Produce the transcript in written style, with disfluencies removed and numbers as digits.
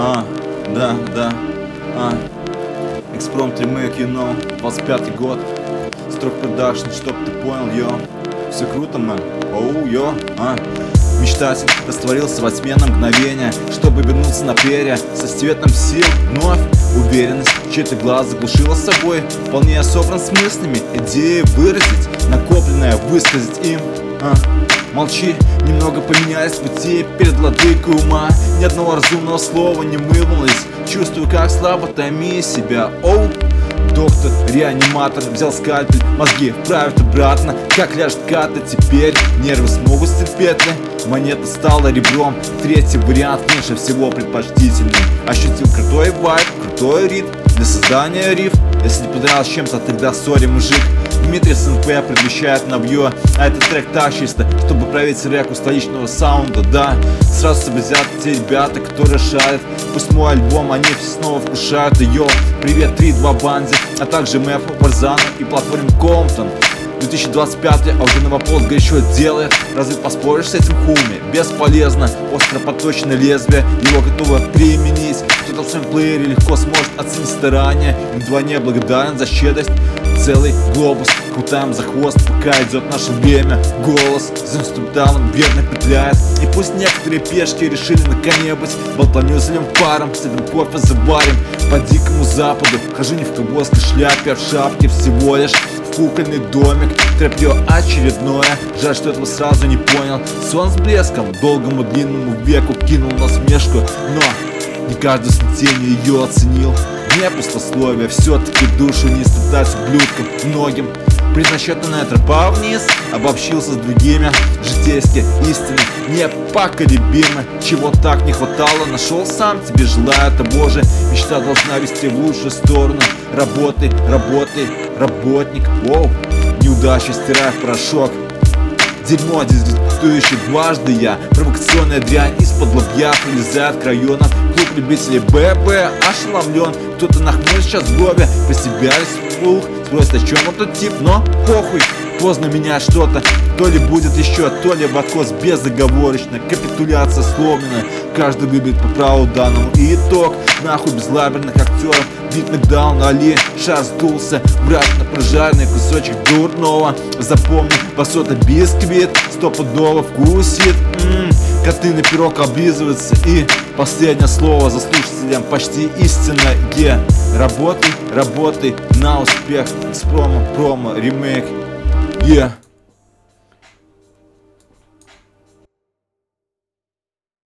Да. Экспромт ремейк, you know, 25-й год. Строк продакшн, чтоб ты понял, йо. Все круто, мэн, оу, йо, Мечтатель растворился во тьме на мгновение, чтобы вернуться на перья со цветом сил. Вновь уверенность, чей-то глаз заглушила собой. Вполне собран с мыслями, идеи выразить, накопленное высказать им. Молчи, немного поменялись пути перед владыкой ума. Ни одного разумного слова не вымолвилось. Чувствую, как слабо томи себя. Оу, доктор, реаниматор взял скальпель, мозги вправят обратно. Как ляжет ката теперь, нервы смогут стерпеть ли? Монета стала ребром, третий вариант меньше всего предпочтительный. Ощутил крутой вайб, крутой ритм для создания риф. Если не понравилось чем-то, тогда сори, мужик. Дмитрий СНП предвещает навье, а этот трек так чисто, чтобы проверить реку столичного саунда, да. Сразу сообразят те ребята, которые шарят. Пусть мой альбом они снова вкушают ее. Привет 3-2 банде, а также Мэп, Барзана и платформе Комптон. 2025, а уже Новополк горячо делает. Разве поспоришь с этим хуми? Бесполезно, остро поточное лезвие, его готово применить. Кто-то в своем плеере легко сможет оценить старания. Им вдвойне благодарен за щедрость. Целый глобус крутаем за хвост, пока идет наше время. Голос за инструменталом верно петляет. И пусть некоторые пешки решили на коне быть, болтанью злым паром, с этим кофе заварим. По дикому западу хожу не в ковбойской шляпе, а в шапке всего лишь. Кукольный домик, трэпье очередное. Жаль, что этого сразу не понял. Сон с блеском долгому длинному веку кинул насмешку, но не каждый смятение ее оценил. Не пустословие, все-таки душу не страдать ублюдкам многим. Предначертанная тропа вниз обобщился с другими. Житейские истины непоколебимы. Чего так не хватало, нашел сам, тебе желаю того же. Мечта должна вести в лучшую сторону. Работай, работник. Воу, неудача стирая в порошок. Дерьмо, дезертирующий дважды я. Провокационная дрянь из-под лобья прилезает к районам. Клуб любителей ББ ошеломлен. Кто-то нахмурит сейчас в брови, про себя вслух спросит, о чем этот тип, но похуй. Поздно менять что-то, то ли будет еще, то ли в откос безоговорочно. Капитуляция сломленная, каждый выберет по праву данному. И итог, нахуй безлаберных актеров. Бит нокдаун, Али, шар сдулся. Мрачно прожаренный кусочек дурного. Запомни, басота бисквит стопудово вкусит. Коты на пирог облизываются. И последнее слово за слушателям почти истинное. Работай на успех. С промо, ремейк.